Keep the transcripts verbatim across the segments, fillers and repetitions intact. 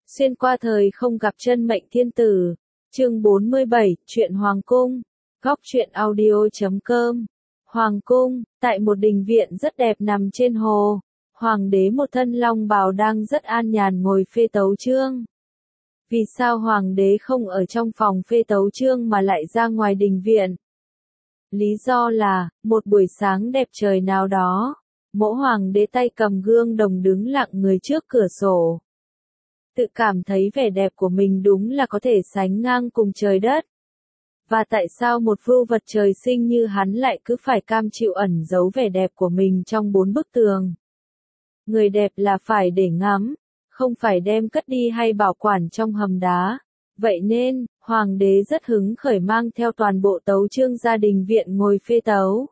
Xuyên qua thời không gặp chân mệnh thiên tử. Chương bốn mươi bảy, Chuyện Hoàng cung. Góc truyện audio chấm com. Hoàng cung, tại một đình viện rất đẹp nằm trên hồ. Hoàng đế một thân long bào đang rất an nhàn ngồi phê tấu chương. Vì sao hoàng đế không ở trong phòng phê tấu chương mà lại ra ngoài đình viện? Lý do là, một buổi sáng đẹp trời nào đó, mỗ hoàng đế tay cầm gương đồng đứng lặng người trước cửa sổ. Tự cảm thấy vẻ đẹp của mình đúng là có thể sánh ngang cùng trời đất. Và tại sao một vưu vật trời sinh như hắn lại cứ phải cam chịu ẩn giấu vẻ đẹp của mình trong bốn bức tường? Người đẹp là phải để ngắm, không phải đem cất đi hay bảo quản trong hầm đá. Vậy nên, hoàng đế rất hứng khởi mang theo toàn bộ tấu chương gia đình viện ngồi phê tấu.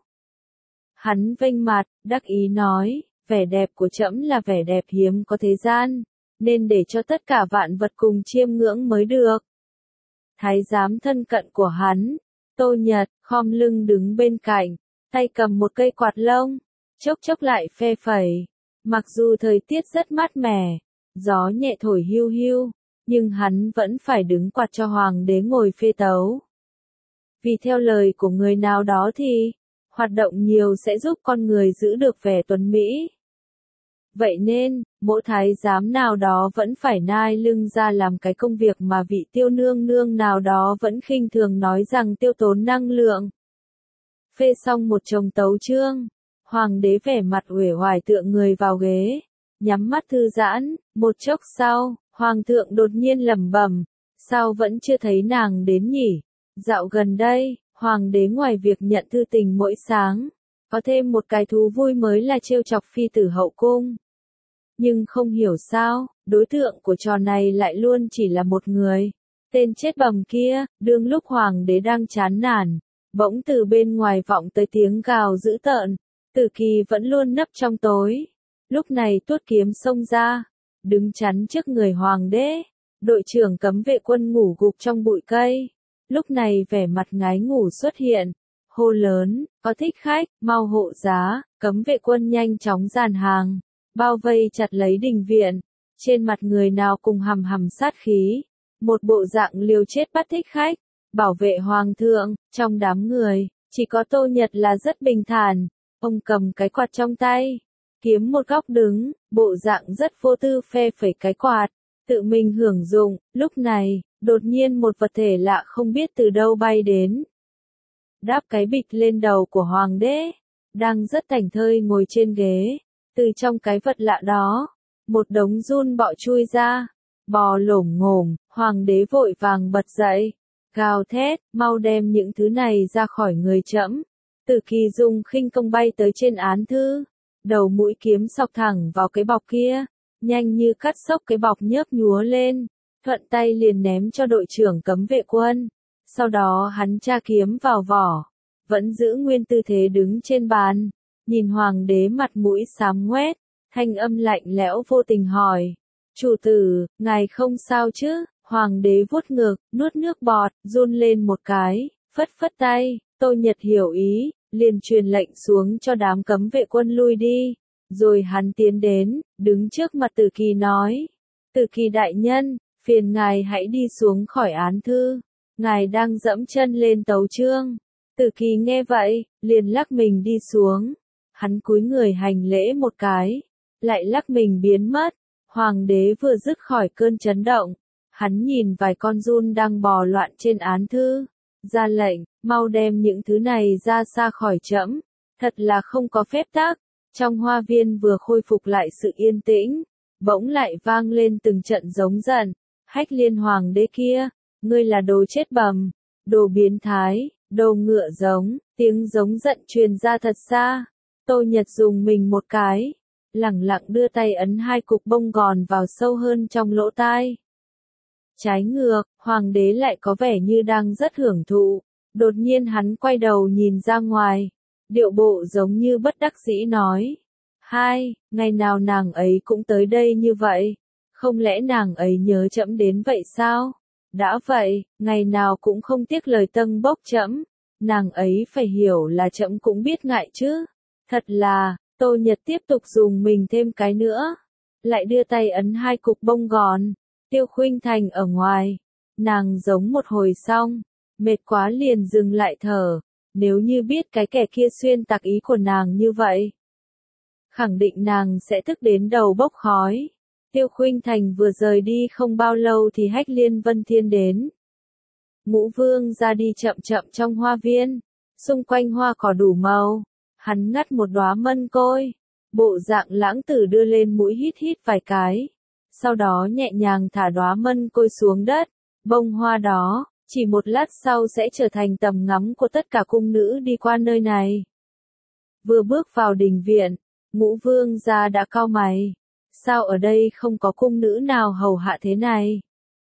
Hắn vênh mặt, đắc ý nói, vẻ đẹp của trẫm là vẻ đẹp hiếm có thế gian, nên để cho tất cả vạn vật cùng chiêm ngưỡng mới được. Thái giám thân cận của hắn, Tô Nhật, khom lưng đứng bên cạnh, tay cầm một cây quạt lông, chốc chốc lại phe phẩy. Mặc dù thời tiết rất mát mẻ, gió nhẹ thổi hiu hiu, nhưng hắn vẫn phải đứng quạt cho hoàng đế ngồi phê tấu. Vì theo lời của người nào đó thì, hoạt động nhiều sẽ giúp con người giữ được vẻ tuấn mỹ. Vậy nên, mỗi thái giám nào đó vẫn phải nai lưng ra làm cái công việc mà vị tiêu nương nương nào đó vẫn khinh thường nói rằng tiêu tốn năng lượng. Phê xong một chồng tấu chương, hoàng đế vẻ mặt uể oải tựa người vào ghế, nhắm mắt thư giãn. Một chốc sau, hoàng thượng đột nhiên lẩm bẩm, sao vẫn chưa thấy nàng đến nhỉ? Dạo gần đây, hoàng đế ngoài việc nhận thư tình mỗi sáng, có thêm một cái thú vui mới là trêu chọc phi tử hậu cung. Nhưng không hiểu sao, đối tượng của trò này lại luôn chỉ là một người. Tên chết bầm kia. Đương lúc hoàng đế đang chán nản, bỗng từ bên ngoài vọng tới tiếng gào dữ tợn. Tử Kỳ vẫn luôn nấp trong tối. Lúc này tuốt kiếm xông ra, đứng chắn trước người hoàng đế. Đội trưởng cấm vệ quân ngủ gục trong bụi cây. Lúc này vẻ mặt ngái ngủ xuất hiện. Hô lớn, có thích khách, mau hộ giá. Cấm vệ quân nhanh chóng dàn hàng, bao vây chặt lấy đình viện. Trên mặt người nào cùng hầm hầm sát khí. Một bộ dạng liều chết bắt thích khách, bảo vệ hoàng thượng. Trong đám người, chỉ có Tô Nhật là rất bình thản. Ông cầm cái quạt trong tay, kiếm một góc đứng, bộ dạng rất vô tư phe phẩy cái quạt, tự mình hưởng dụng. Lúc này, đột nhiên một vật thể lạ không biết từ đâu bay đến, đáp cái bịch lên đầu của hoàng đế, đang rất thảnh thơi ngồi trên ghế. Từ trong cái vật lạ đó, một đống giun bọ chui ra, bò lổm ngổm. Hoàng đế vội vàng bật dậy, gào thét, mau đem những thứ này ra khỏi người trẫm. Tử Kỳ dùng khinh công bay tới trên án thư, đầu mũi kiếm xọc thẳng vào cái bọc kia, nhanh như cắt xốc cái bọc nhớp nhúa lên, thuận tay liền ném cho đội trưởng cấm vệ quân. Sau đó hắn tra kiếm vào vỏ, vẫn giữ nguyên tư thế đứng trên bàn, nhìn hoàng đế mặt mũi xám ngoét, thanh âm lạnh lẽo vô tình hỏi, chủ tử, ngài không sao chứ? Hoàng đế vuốt ngực, nuốt nước bọt, run lên một cái, phất phất tay. Tô Nhật hiểu ý, liền truyền lệnh xuống cho đám cấm vệ quân lui đi. Rồi hắn tiến đến, đứng trước mặt Tử Kỳ nói, Tử Kỳ đại nhân, phiền ngài hãy đi xuống khỏi án thư, ngài đang dẫm chân lên tấu chương. Tử Kỳ nghe vậy, liền lắc mình đi xuống. Hắn cúi người hành lễ một cái, lại lắc mình biến mất. Hoàng đế vừa dứt khỏi cơn chấn động, hắn nhìn vài con giun đang bò loạn trên án thư, ra lệnh, mau đem những thứ này ra xa khỏi trẫm. Thật là không có phép tắc. Trong hoa viên vừa khôi phục lại sự yên tĩnh, bỗng lại vang lên từng trận giống giận. Hách Liên hoàng đế kia, ngươi là đồ chết bầm, đồ biến thái, đồ ngựa giống. Tiếng giống giận truyền ra thật xa. Tô Nhật dùng mình một cái, lẳng lặng đưa tay ấn hai cục bông gòn vào sâu hơn trong lỗ tai. Trái ngược, hoàng đế lại có vẻ như đang rất hưởng thụ. Đột nhiên hắn quay đầu nhìn ra ngoài, điệu bộ giống như bất đắc dĩ nói, hai, ngày nào nàng ấy cũng tới đây như vậy, không lẽ nàng ấy nhớ trẫm đến vậy sao? Đã vậy, ngày nào cũng không tiếc lời tâng bốc trẫm, nàng ấy phải hiểu là trẫm cũng biết ngại chứ. Thật là. Tô Nhật tiếp tục dùng mình thêm cái nữa, lại đưa tay ấn hai cục bông gòn. Tiêu Khuynh Thành ở ngoài, nàng giống một hồi xong, mệt quá liền dừng lại thở, nếu như biết cái kẻ kia xuyên tạc ý của nàng như vậy, khẳng định nàng sẽ tức đến đầu bốc khói. Tiêu Khuynh Thành vừa rời đi không bao lâu thì Hách Liên Vân Thiên đến. Ngũ Vương ra đi chậm chậm trong hoa viên, xung quanh hoa cỏ đủ màu, hắn ngắt một đóa mân côi, bộ dạng lãng tử đưa lên mũi hít hít vài cái, sau đó nhẹ nhàng thả đóa mân côi xuống đất, bông hoa đó, chỉ một lát sau sẽ trở thành tầm ngắm của tất cả cung nữ đi qua nơi này. Vừa bước vào đình viện, Ngũ Vương gia đã cau mày, sao ở đây không có cung nữ nào hầu hạ thế này?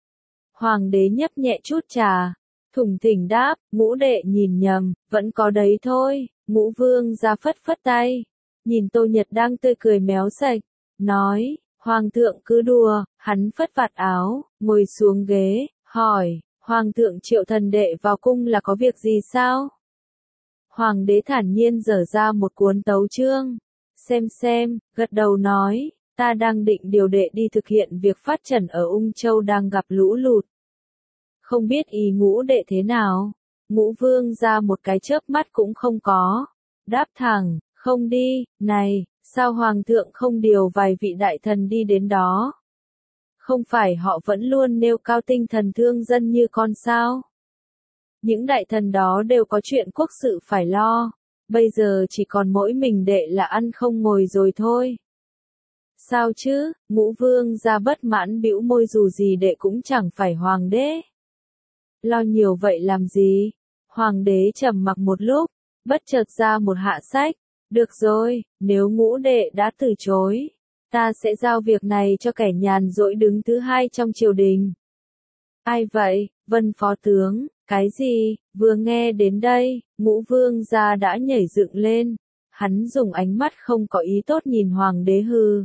Hoàng đế nhấp nhẹ chút trà, thủng thỉnh đáp, Ngũ đệ nhìn nhầm, vẫn có đấy thôi. Ngũ Vương gia phất phất tay, nhìn Tô Nhật đang tươi cười méo sạch, nói, Hoàng thượng cứ đùa. Hắn phất vạt áo, ngồi xuống ghế, hỏi, Hoàng thượng triệu thần đệ vào cung là có việc gì sao? Hoàng đế thản nhiên dở ra một cuốn tấu chương, xem xem, gật đầu nói, ta đang định điều đệ đi thực hiện việc phát trần ở Ung Châu đang gặp lũ lụt. Không biết ý Ngũ đệ thế nào? Ngũ Vương ra một cái chớp mắt cũng không có, đáp thẳng, không đi. Này, sao Hoàng thượng không điều vài vị đại thần đi đến đó? Không phải họ vẫn luôn nêu cao tinh thần thương dân như con sao? Những đại thần đó đều có chuyện quốc sự phải lo, bây giờ chỉ còn mỗi mình đệ là ăn không ngồi rồi thôi. Sao chứ? Ngũ Vương ra bất mãn bĩu môi, dù gì đệ cũng chẳng phải hoàng đế. Lo nhiều vậy làm gì? Hoàng đế trầm mặc một lúc, bất chợt ra một hạ sách. Được rồi, nếu Ngũ đệ đã từ chối, ta sẽ giao việc này cho kẻ nhàn rỗi đứng thứ hai trong triều đình. Ai vậy? Vân phó tướng. Cái gì? Vừa nghe đến đây, Ngũ Vương gia đã nhảy dựng lên. Hắn dùng ánh mắt không có ý tốt nhìn hoàng đế hừ.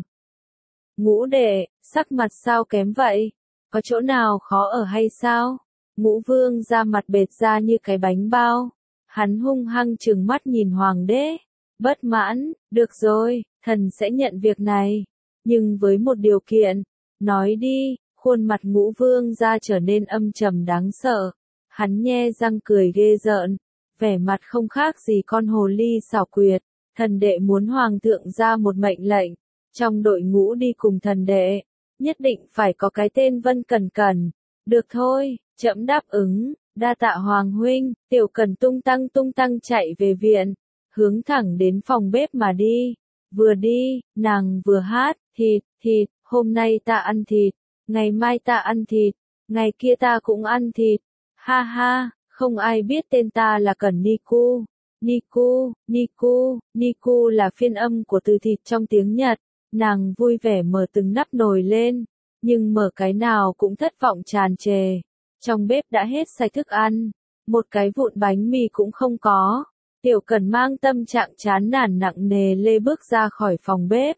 Ngũ đệ, sắc mặt sao kém vậy? Có chỗ nào khó ở hay sao? Ngũ Vương gia mặt bệt ra như cái bánh bao. Hắn hung hăng trừng mắt nhìn hoàng đế. Bất mãn, được rồi, thần sẽ nhận việc này. Nhưng với một điều kiện. Nói đi. Khuôn mặt Ngũ Vương gia trở nên âm trầm đáng sợ. Hắn nhe răng cười ghê rợn, vẻ mặt không khác gì con hồ ly xảo quyệt. Thần đệ muốn hoàng thượng ra một mệnh lệnh, trong đội ngũ đi cùng thần đệ, nhất định phải có cái tên Vân Cẩn Cẩn. Được thôi, trẫm đáp ứng, đa tạ hoàng huynh. Tiểu Cẩn tung tăng tung tăng chạy về viện, hướng thẳng đến phòng bếp mà đi. Vừa đi, nàng vừa hát, thịt, thịt, hôm nay ta ăn thịt, ngày mai ta ăn thịt, ngày kia ta cũng ăn thịt. Ha ha, không ai biết tên ta là Cẩn Niku. Niku, Niku, Niku là phiên âm của từ thịt trong tiếng Nhật. Nàng vui vẻ mở từng nắp nồi lên, nhưng mở cái nào cũng thất vọng tràn trề. Trong bếp đã hết sạch thức ăn, một cái vụn bánh mì cũng không có. Tiểu Cẩn mang tâm trạng chán nản nặng nề lê bước ra khỏi phòng bếp.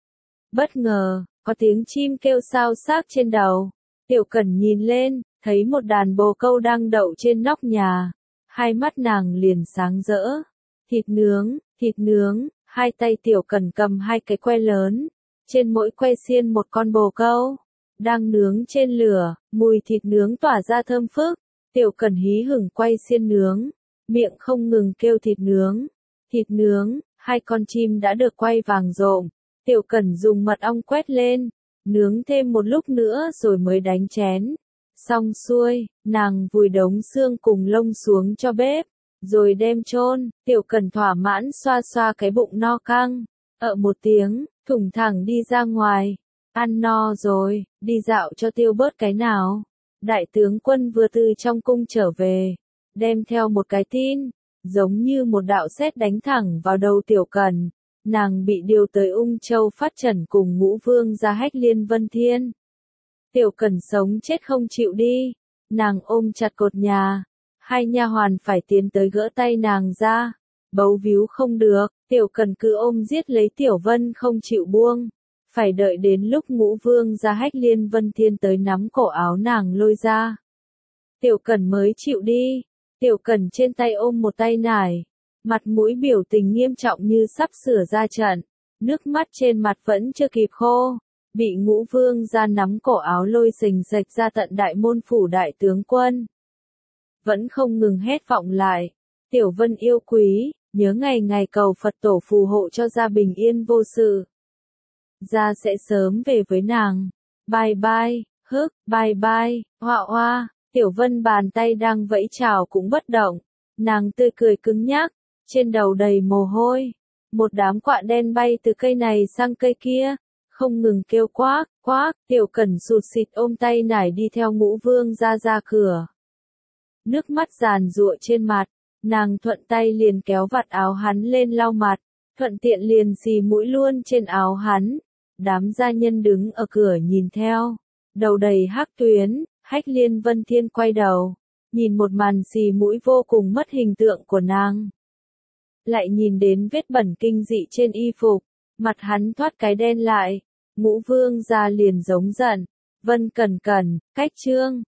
Bất ngờ, có tiếng chim kêu xao xác trên đầu. Tiểu Cẩn nhìn lên, thấy một đàn bồ câu đang đậu trên nóc nhà. Hai mắt nàng liền sáng rỡ. Thịt nướng, thịt nướng, hai tay Tiểu Cẩn cầm hai cái que lớn. Trên mỗi que xiên một con bồ câu. Đang nướng trên lửa, mùi thịt nướng tỏa ra thơm phức. Tiểu Cẩn hí hửng quay xiên nướng, miệng không ngừng kêu thịt nướng. Thịt nướng, hai con chim đã được quay vàng rộm. Tiểu Cẩn dùng mật ong quét lên, nướng thêm một lúc nữa rồi mới đánh chén. Xong xuôi, nàng vùi đống xương cùng lông xuống cho bếp, rồi đem chôn. Tiểu Cẩn thỏa mãn xoa xoa cái bụng no căng, ợ một tiếng, thủng thẳng đi ra ngoài. Ăn no rồi, đi dạo cho tiêu bớt cái nào. Đại tướng quân vừa từ trong cung trở về, đem theo một cái tin, giống như một đạo sét đánh thẳng vào đầu Tiểu Cẩn. Nàng bị điều tới Ung Châu phát trần cùng Ngũ Vương gia Hách Liên Vân Thiên. Tiểu Cẩn sống chết không chịu đi, nàng ôm chặt cột nhà, hai nha hoàn phải tiến tới gỡ tay nàng ra, bấu víu không được, Tiểu Cẩn cứ ôm giết lấy Tiểu Vân không chịu buông, phải đợi đến lúc Ngũ Vương gia Hách Liên Vân Thiên tới nắm cổ áo nàng lôi ra. Tiểu Cẩn mới chịu đi, Tiểu Cẩn trên tay ôm một tay nải, mặt mũi biểu tình nghiêm trọng như sắp sửa ra trận, nước mắt trên mặt vẫn chưa kịp khô. bị Ngũ Vương gia nắm cổ áo lôi sình sạch ra tận đại môn phủ đại tướng quân. Vẫn không ngừng hét vọng lại, Tiểu Vân yêu quý, nhớ ngày ngày cầu Phật tổ phù hộ cho gia bình yên vô sự. Gia sẽ sớm về với nàng. Bye bye, hức, bye bye, hoa hoa. Tiểu Vân bàn tay đang vẫy chào cũng bất động. Nàng tươi cười cứng nhắc, trên đầu đầy mồ hôi. Một đám quạ đen bay từ cây này sang cây kia, không ngừng kêu quác, quác. Tiểu Cẩn sụt sịt ôm tay nải đi theo Ngũ Vương gia ra cửa. Nước mắt giàn giụa trên mặt, nàng thuận tay liền kéo vạt áo hắn lên lau mặt, thuận tiện liền xì mũi luôn trên áo hắn. Đám gia nhân đứng ở cửa nhìn theo, đầu đầy hắc tuyến. Hách Liên Vân Thiên quay đầu, nhìn một màn xì mũi vô cùng mất hình tượng của nàng. Lại nhìn đến vết bẩn kinh dị trên y phục, mặt hắn thoát cái đen lại. Ngũ Vương gia liền giống giận, Vân Cẩn Cẩn, cách trương,